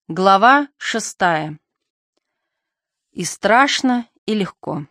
Глава 6. И страшно, и легко.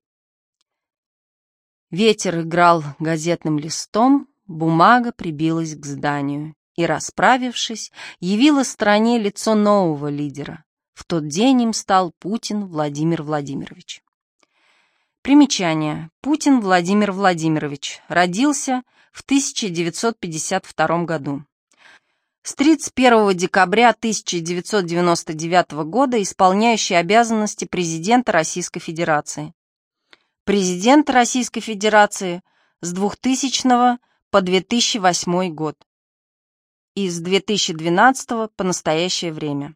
Ветер играл газетным листом, бумага прибилась к зданию и, расправившись, явила стране лицо нового лидера. В тот день им стал Путин Владимир Владимирович. Примечание. Путин Владимир Владимирович родился в 1952 году. С 31 декабря 1999 года исполняющий обязанности президента Российской Федерации. Президент Российской Федерации с 2000 по 2008 год. И с 2012 по настоящее время.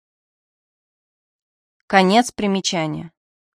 Конец примечания.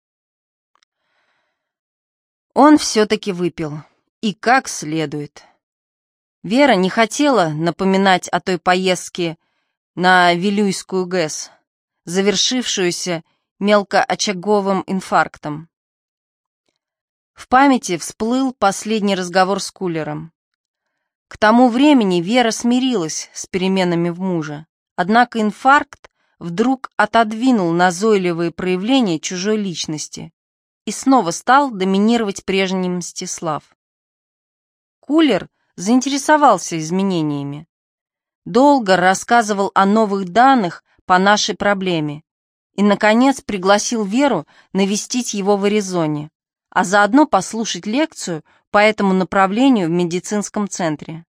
Он все-таки выпил. И как следует. Вера не хотела напоминать о той поездке на Вилюйскую ГЭС, завершившуюся мелкоочаговым инфарктом. В памяти всплыл последний разговор с Кулером. К тому времени Вера смирилась с переменами в муже, однако инфаркт вдруг отодвинул назойливые проявления чужой личности и снова стал доминировать прежний Мстислав. Кулер заинтересовался изменениями. Долго рассказывал о новых данных по нашей проблеме и, наконец, пригласил Веру навестить его в Аризоне, а заодно послушать лекцию по этому направлению в медицинском центре.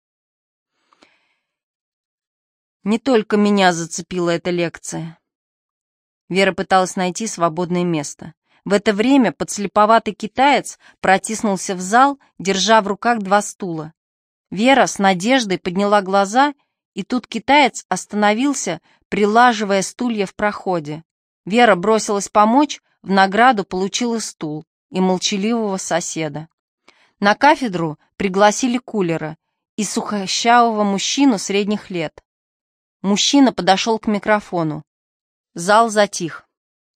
Не только меня зацепила эта лекция. Вера пыталась найти свободное место. В это время подслеповатый китаец протиснулся в зал, держа в руках 2 стула. Вера с надеждой подняла глаза, и тут китаец остановился, прилаживая стулья в проходе. Вера бросилась помочь, в награду получила стул и молчаливого соседа. На кафедру пригласили Кулера и сухощавого мужчину средних лет. Мужчина подошел к микрофону. Зал затих.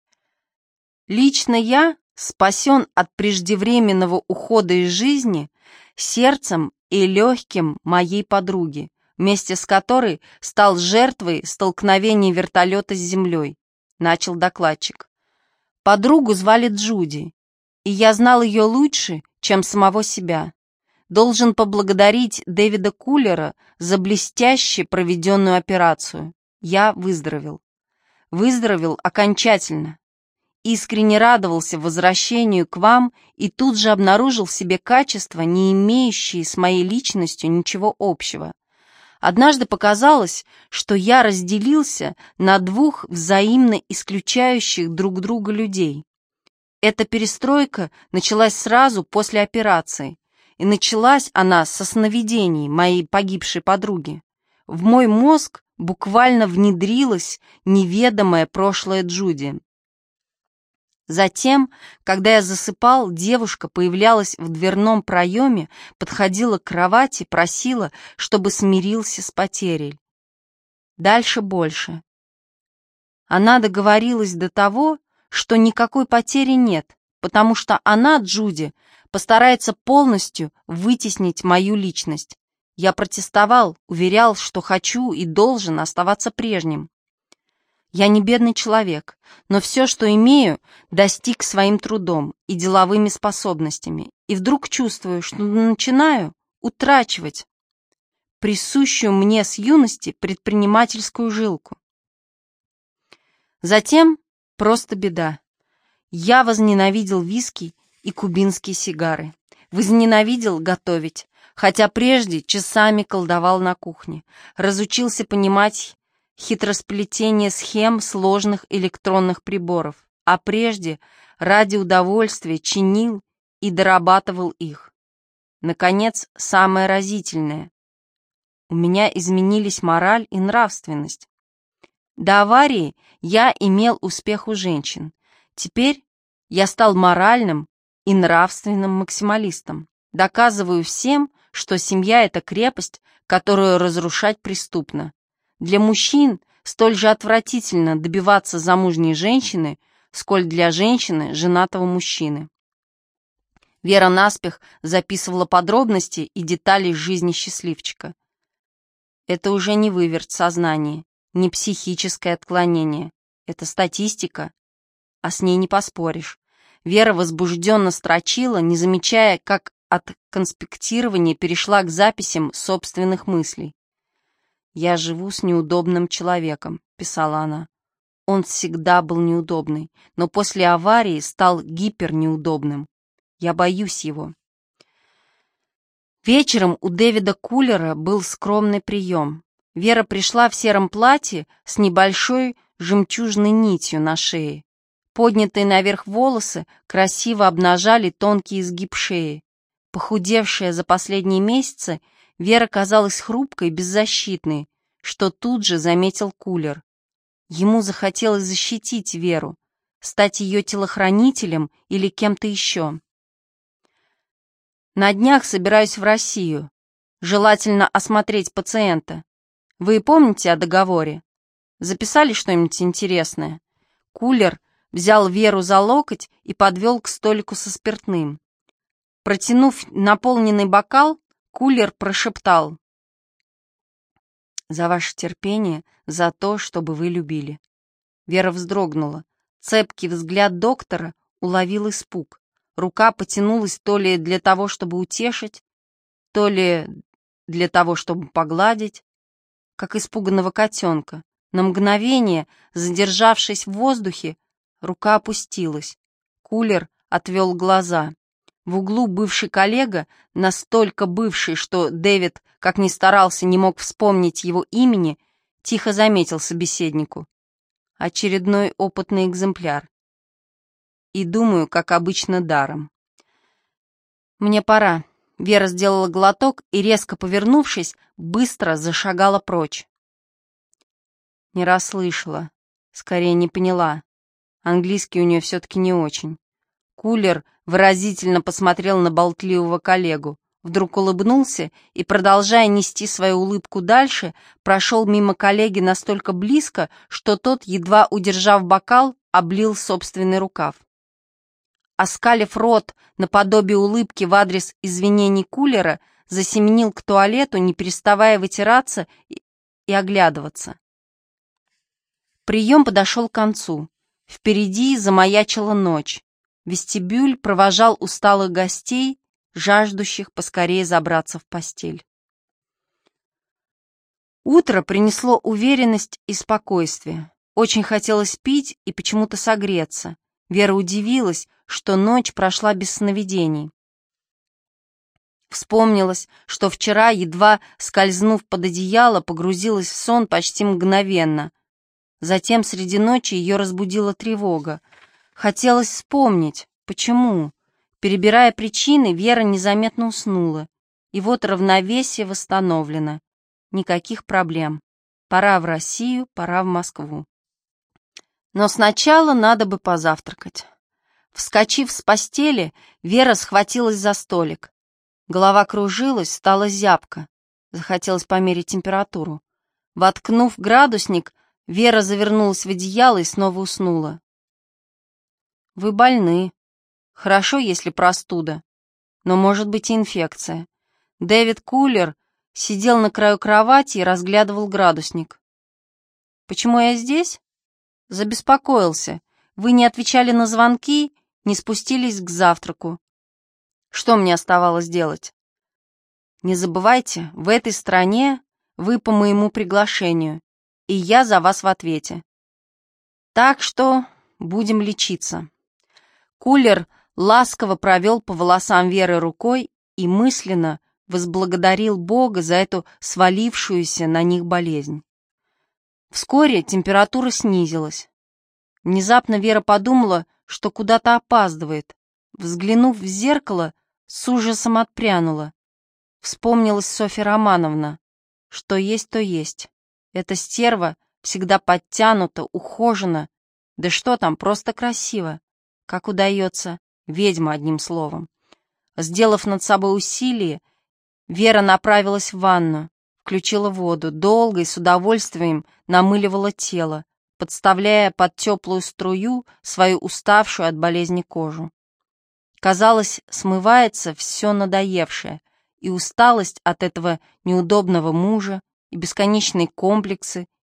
Лично я спасен от преждевременного ухода из жизни сердцем и легким моей подруги, вместе с которой стал жертвой столкновения вертолета с землей, начал докладчик. Подругу звали Джуди, и я знал ее лучше, чем самого себя. Должен поблагодарить Дэвида Кулера за блестяще проведенную операцию. Я выздоровел. Выздоровел окончательно. Искренне радовался возвращению к вам и тут же обнаружил в себе качества, не имеющие с моей личностью ничего общего. Однажды показалось, что я разделился на 2 взаимно исключающих друг друга людей. Эта перестройка началась сразу после операции, и началась она со сновидений моей погибшей подруги. В мой мозг буквально внедрилось неведомое прошлое Джуди. Затем, когда я засыпал, девушка появлялась в дверном проеме, подходила к кровати, просила, чтобы смирился с потерей. Дальше больше. Она договорилась до того, что никакой потери нет, потому что она, Джуди, постарается полностью вытеснить мою личность. Я протестовал, уверял, что хочу и должен оставаться прежним. Я не бедный человек, но все, что имею, достиг своим трудом и деловыми способностями, и вдруг чувствую, что начинаю утрачивать присущую мне с юности предпринимательскую жилку. Затем просто беда. Я возненавидел виски и кубинские сигары, возненавидел готовить, хотя прежде часами колдовал на кухне, разучился понимать хитросплетение схем сложных электронных приборов, а прежде ради удовольствия чинил и дорабатывал их. Наконец, самое разительное. У меня изменились мораль и нравственность. До аварии я имел успех у женщин. Теперь я стал моральным и нравственным максималистом. Доказываю всем, что семья — это крепость, которую разрушать преступно. Для мужчин столь же отвратительно добиваться замужней женщины, сколь для женщины женатого мужчины. Вера наспех записывала подробности и детали жизни счастливчика. Это уже не выверт сознания, не психическое отклонение. Это статистика, а с ней не поспоришь. Вера возбужденно строчила, не замечая, как от конспектирования перешла к записям собственных мыслей. «Я живу с неудобным человеком», — писала она. «Он всегда был неудобный, но после аварии стал гипернеудобным. Я боюсь его». Вечером у Дэвида Кулера был скромный прием. Вера пришла в сером платье с небольшой жемчужной нитью на шее. Поднятые наверх волосы красиво обнажали тонкий изгиб шеи. Похудевшая за последние месяцы, Вера казалась хрупкой и беззащитной, что тут же заметил Кулер. Ему захотелось защитить Веру, стать ее телохранителем или кем-то еще. «На днях собираюсь в Россию. Желательно осмотреть пациента. Вы помните о договоре? Записали что-нибудь интересное?» Кулер взял Веру за локоть и подвел к столику со спиртным. Протянув наполненный бокал, Кулер прошептал: «За ваше терпение, за то, чтобы вы любили». Вера вздрогнула. Цепкий взгляд доктора уловил испуг. Рука потянулась то ли для того, чтобы утешить, то ли для того, чтобы погладить, как испуганного котенка. На мгновение, задержавшись в воздухе, рука опустилась. Кулер отвел глаза. В углу бывший коллега, настолько бывший, что Дэвид, как ни старался, не мог вспомнить его имени, тихо заметил собеседнику: «Очередной опытный экземпляр. И думаю, как обычно, даром». «Мне пора». Вера сделала глоток и, резко повернувшись, быстро зашагала прочь. Не расслышала, скорее не поняла. Английский у нее все-таки не очень. Кулер выразительно посмотрел на болтливого коллегу, вдруг улыбнулся и, продолжая нести свою улыбку дальше, прошел мимо коллеги настолько близко, что тот, едва удержав бокал, облил собственный рукав. Оскалив рот наподобие улыбки в адрес извинений Кулера, засеменил к туалету, не переставая вытираться и оглядываться. Прием подошел к концу. Впереди замаячила ночь. Вестибюль провожал усталых гостей, жаждущих поскорее забраться в постель. Утро принесло уверенность и спокойствие. Очень хотелось пить и почему-то согреться. Вера удивилась, что ночь прошла без сновидений. Вспомнилось, что вчера, едва скользнув под одеяло, погрузилась в сон почти мгновенно. Затем среди ночи ее разбудила тревога. Хотелось вспомнить, почему. Перебирая причины, Вера незаметно уснула. И вот равновесие восстановлено. Никаких проблем. Пора в Россию, пора в Москву. Но сначала надо бы позавтракать. Вскочив с постели, Вера схватилась за столик. Голова кружилась, стала зябко. Захотелось померить температуру. Воткнув градусник, Вера завернулась в одеяло и снова уснула. «Вы больны. Хорошо, если простуда. Но может быть и инфекция». Дэвид Кулер сидел на краю кровати и разглядывал градусник. «Почему я здесь?» «Забеспокоился. Вы не отвечали на звонки, не спустились к завтраку. Что мне оставалось делать?» «Не забывайте, в этой стране вы по моему приглашению, и я за вас в ответе. Так что будем лечиться». Кулер ласково провел по волосам Веры рукой и мысленно возблагодарил Бога за эту свалившуюся на них болезнь. Вскоре температура снизилась. Внезапно Вера подумала, что куда-то опаздывает. Взглянув в зеркало, с ужасом отпрянула. Вспомнилась Софья Романовна. Что есть, то есть. Эта стерва всегда подтянута, ухожена. Да что там, просто красиво. Как удается, ведьма, одним словом. Сделав над собой усилие, Вера направилась в ванну, включила воду, долго и с удовольствием намыливала тело, подставляя под теплую струю свою уставшую от болезни кожу. Казалось, смывается все надоевшее, и усталость от этого неудобного мужа, и бесконечные комплексы,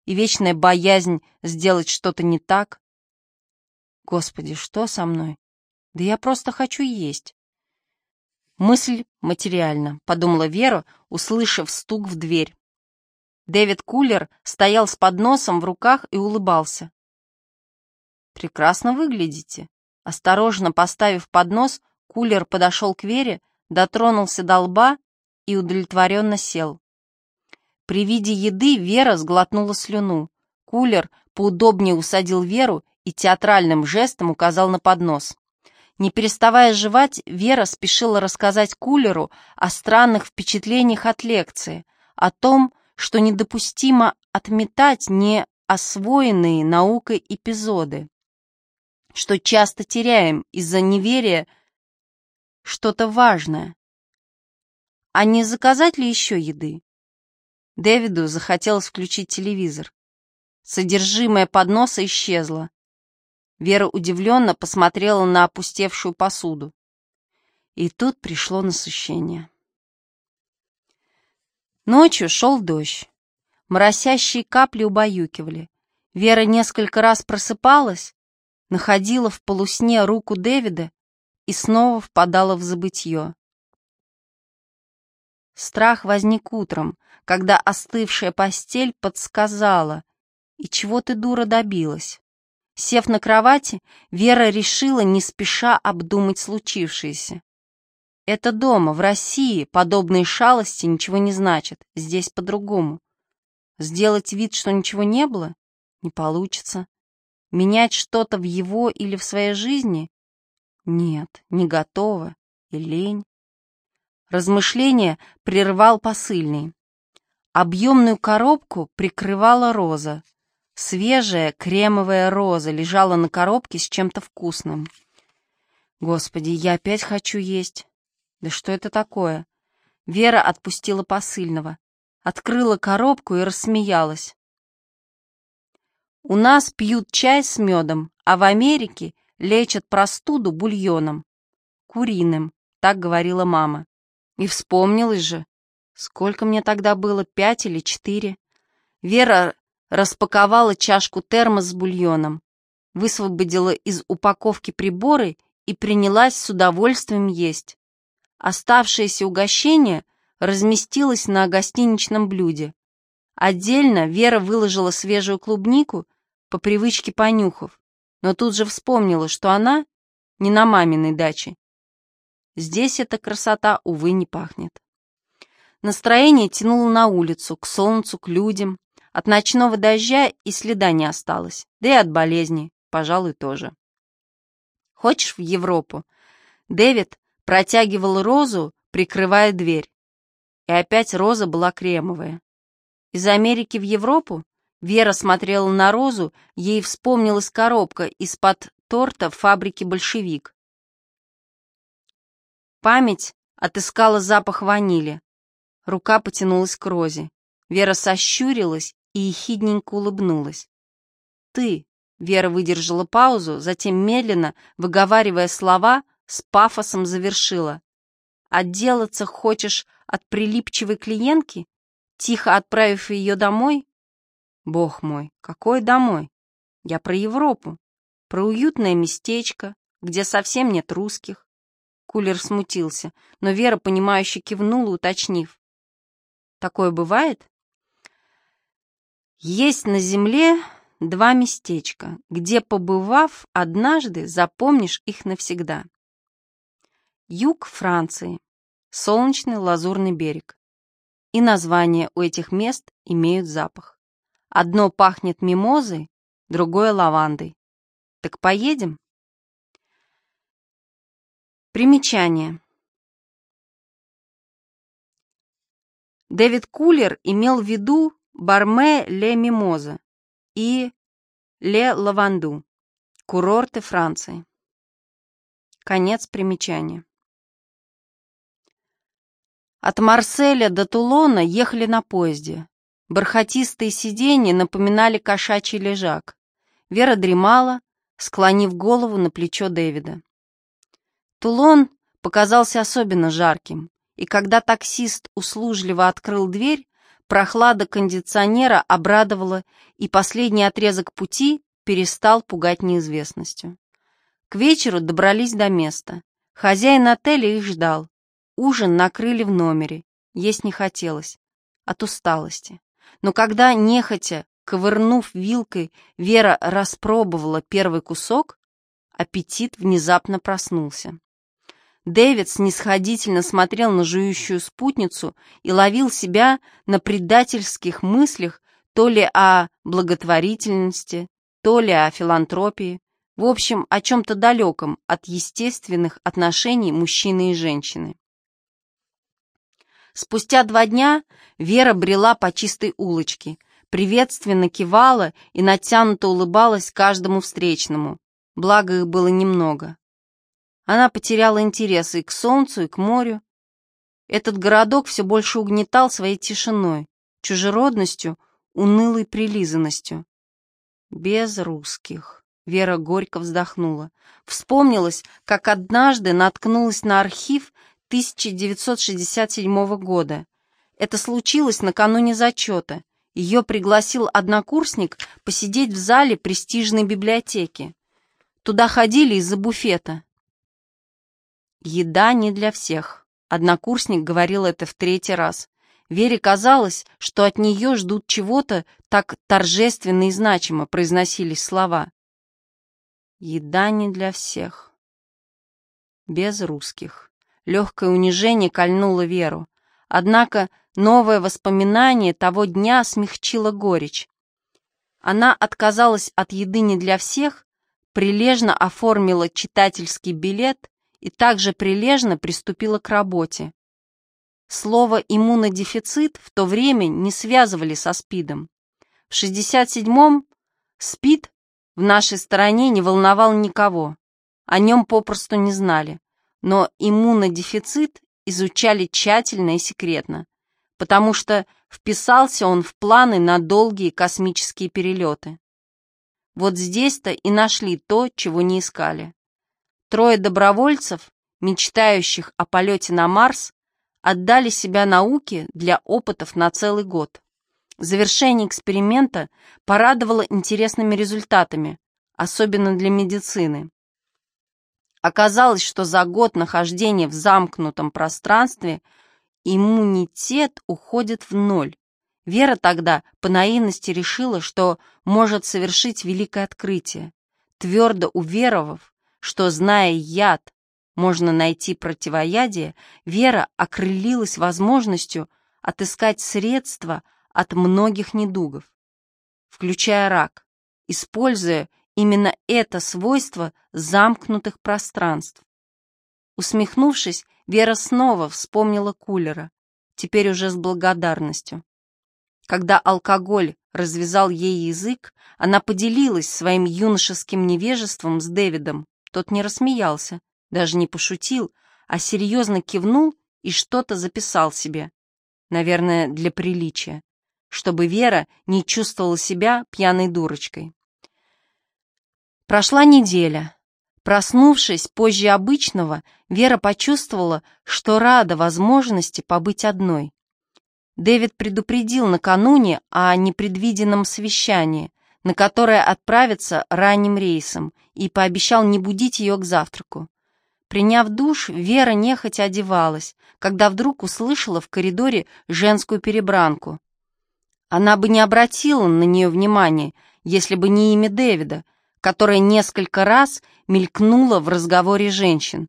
и вечная боязнь сделать что-то не так. Господи, что со мной? Да я просто хочу есть. Мысль материальна, подумала Вера, услышав стук в дверь. Дэвид Кулер стоял с подносом в руках и улыбался. «Прекрасно выглядите». Осторожно поставив поднос, Кулер подошел к Вере, дотронулся до лба и удовлетворенно сел. При виде еды Вера сглотнула слюну. Кулер поудобнее усадил Веру и театральным жестом указал на поднос. Не переставая жевать, Вера спешила рассказать Кулеру о странных впечатлениях от лекции, о том, что недопустимо отметать неосвоенные наукой эпизоды, что часто теряем из-за неверия что-то важное. А не заказать ли еще еды? Дэвиду захотелось включить телевизор. Содержимое подноса исчезло. Вера удивленно посмотрела на опустевшую посуду. И тут пришло насыщение. Ночью шел дождь. Моросящие капли убаюкивали. Вера несколько раз просыпалась, находила в полусне руку Дэвида и снова впадала в забытье. Страх возник утром, когда остывшая постель подсказала: «И чего ты, дура, добилась?» Сев на кровати, Вера решила не спеша обдумать случившееся. Это дома, в России, подобные шалости ничего не значат, здесь по-другому. Сделать вид, что ничего не было, не получится. Менять что-то в его или в своей жизни? Нет, не готова и лень. Размышление прервал посыльный. Объемную коробку прикрывала роза. Свежая кремовая роза лежала на коробке с чем-то вкусным. Господи, я опять хочу есть. Да что это такое? Вера отпустила посыльного, открыла коробку и рассмеялась. У нас пьют чай с медом, а в Америке лечат простуду бульоном. Куриным, так говорила мама. И вспомнилось же, сколько мне тогда было, 5 или 4. Вера распаковала чашку-термос с бульоном, высвободила из упаковки приборы и принялась с удовольствием есть. Оставшееся угощение разместилось на гостиничном блюде. Отдельно Вера выложила свежую клубнику, по привычке понюхав, но тут же вспомнила, что она не на маминой даче. Здесь эта красота, увы, не пахнет. Настроение тянуло на улицу, к солнцу, к людям. От ночного дождя и следа не осталось, да и от болезни, пожалуй, тоже. «Хочешь в Европу?» Дэвид протягивал розу, прикрывая дверь. И опять роза была кремовая. Из Америки в Европу? Вера смотрела на розу, ей вспомнилась коробка из-под торта фабрики «Большевик». Память отыскала запах ванили. Рука потянулась к розе. Вера сощурилась и ехидненько улыбнулась. «Ты», — Вера выдержала паузу, затем медленно, выговаривая слова, с пафосом завершила. «Отделаться хочешь от прилипчивой клиентки, тихо отправив ее домой?» «Бог мой, какой домой? Я про Европу, про уютное местечко, где совсем нет русских». Кулер смутился, но Вера, понимающе кивнула, уточнив. «Такое бывает?» «Есть на земле 2 местечка, где, побывав однажды, запомнишь их навсегда. Юг Франции, солнечный лазурный берег. И названия у этих мест имеют запах. Одно пахнет мимозой, другое лавандой. Так поедем?» Примечание. Дэвид Кулер имел в виду Барме ле Мимоза и ле Лаванду, курорты Франции. Конец примечания. От Марселя до Тулона ехали на поезде. Бархатистые сиденья напоминали кошачий лежак. Вера дремала, склонив голову на плечо Дэвида. Тулон показался особенно жарким, и когда таксист услужливо открыл дверь, Прохлада кондиционера обрадовала, и последний отрезок пути перестал пугать неизвестностью. К вечеру добрались до места. Хозяин отеля их ждал. Ужин накрыли в номере. Есть не хотелось. От усталости. Но когда, нехотя, ковырнув вилкой, Вера распробовала первый кусок, аппетит внезапно проснулся. Дэвид снисходительно смотрел на жующую спутницу и ловил себя на предательских мыслях то ли о благотворительности, то ли о филантропии, в общем, о чем-то далеком от естественных отношений мужчины и женщины. Спустя 2 дня Вера брела по чистой улочке, приветственно кивала и натянуто улыбалась каждому встречному, благо их было немного. Она потеряла интерес и к солнцу, и к морю. Этот городок все больше угнетал своей тишиной, чужеродностью, унылой прилизанностью. Без русских. Вера горько вздохнула. Вспомнилось, как однажды наткнулась на архив 1967 года. Это случилось накануне зачета. Ее пригласил однокурсник посидеть в зале престижной библиотеки. Туда ходили из-за буфета. «Еда не для всех», — однокурсник говорил это в 3-й раз. Вере казалось, что от нее ждут чего-то, так торжественно и значимо произносились слова. «Еда не для всех». Без русских. Легкое унижение кольнуло Веру. Однако новое воспоминание того дня смягчило горечь. Она отказалась от еды не для всех, прилежно оформила читательский билет и также прилежно приступила к работе. Слово «иммунодефицит» в то время не связывали со СПИДом. В 67-м СПИД в нашей стране не волновал никого, о нем попросту не знали, но иммунодефицит изучали тщательно и секретно, потому что вписался он в планы на долгие космические перелеты. Вот здесь-то и нашли то, чего не искали. 3 добровольцев, мечтающих о полете на Марс, отдали себя науке для опытов на целый год. Завершение эксперимента порадовало интересными результатами, особенно для медицины. Оказалось, что за год нахождения в замкнутом пространстве иммунитет уходит в ноль. Вера тогда по наивности решила, что может совершить великое открытие, твердо уверовав, что, зная яд, можно найти противоядие, Вера окрылилась возможностью отыскать средства от многих недугов, включая рак, используя именно это свойство замкнутых пространств. Усмехнувшись, Вера снова вспомнила Кулера, теперь уже с благодарностью. Когда алкоголь развязал ей язык, она поделилась своим юношеским невежеством с Дэвидом. Тот не рассмеялся, даже не пошутил, а серьезно кивнул и что-то записал себе. Наверное, для приличия, чтобы Вера не чувствовала себя пьяной дурочкой. Прошла неделя. Проснувшись позже обычного, Вера почувствовала, что рада возможности побыть одной. Дэвид предупредил накануне о непредвиденном совещании, на которое отправится ранним рейсом, и пообещал не будить ее к завтраку. Приняв душ, Вера нехотя одевалась, когда вдруг услышала в коридоре женскую перебранку. Она бы не обратила на нее внимания, если бы не имя Дэвида, которое несколько раз мелькнуло в разговоре женщин.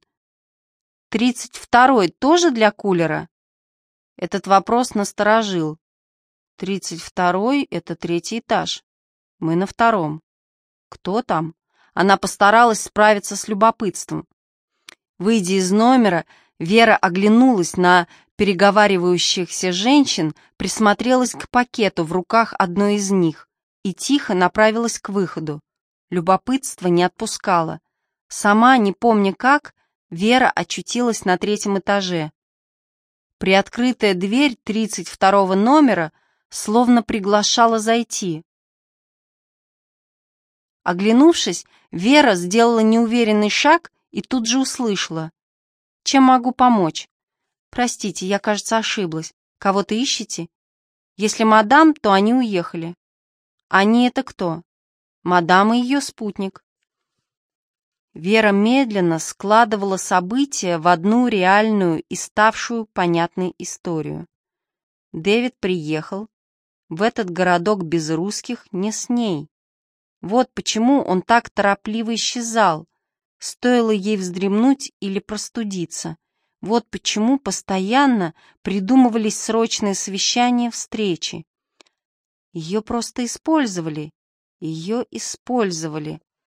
32-й тоже для Кулера? Этот вопрос насторожил. 32-й — это 3-й этаж. Мы на 2-м. Кто там? Она постаралась справиться с любопытством. Выйдя из номера, Вера оглянулась на переговаривающихся женщин, присмотрелась к пакету в руках одной из них и тихо направилась к выходу. Любопытство не отпускало. Сама, не помня как, Вера очутилась на 3-м этаже. Приоткрытая дверь 32-го номера словно приглашала зайти. Оглянувшись, Вера сделала неуверенный шаг и тут же услышала. «Чем могу помочь?» «Простите, я, кажется, ошиблась. Кого-то ищете?» Если мадам, то они уехали. Они — это кто? Мадам и ее спутник. Вера медленно складывала события в одну реальную и ставшую понятной историю. Дэвид приехал в этот городок без русских не с ней. Вот почему он так торопливо исчезал, стоило ей вздремнуть или простудиться. Вот почему постоянно придумывались срочные совещания, встречи. Ее просто использовали. Ее использовали.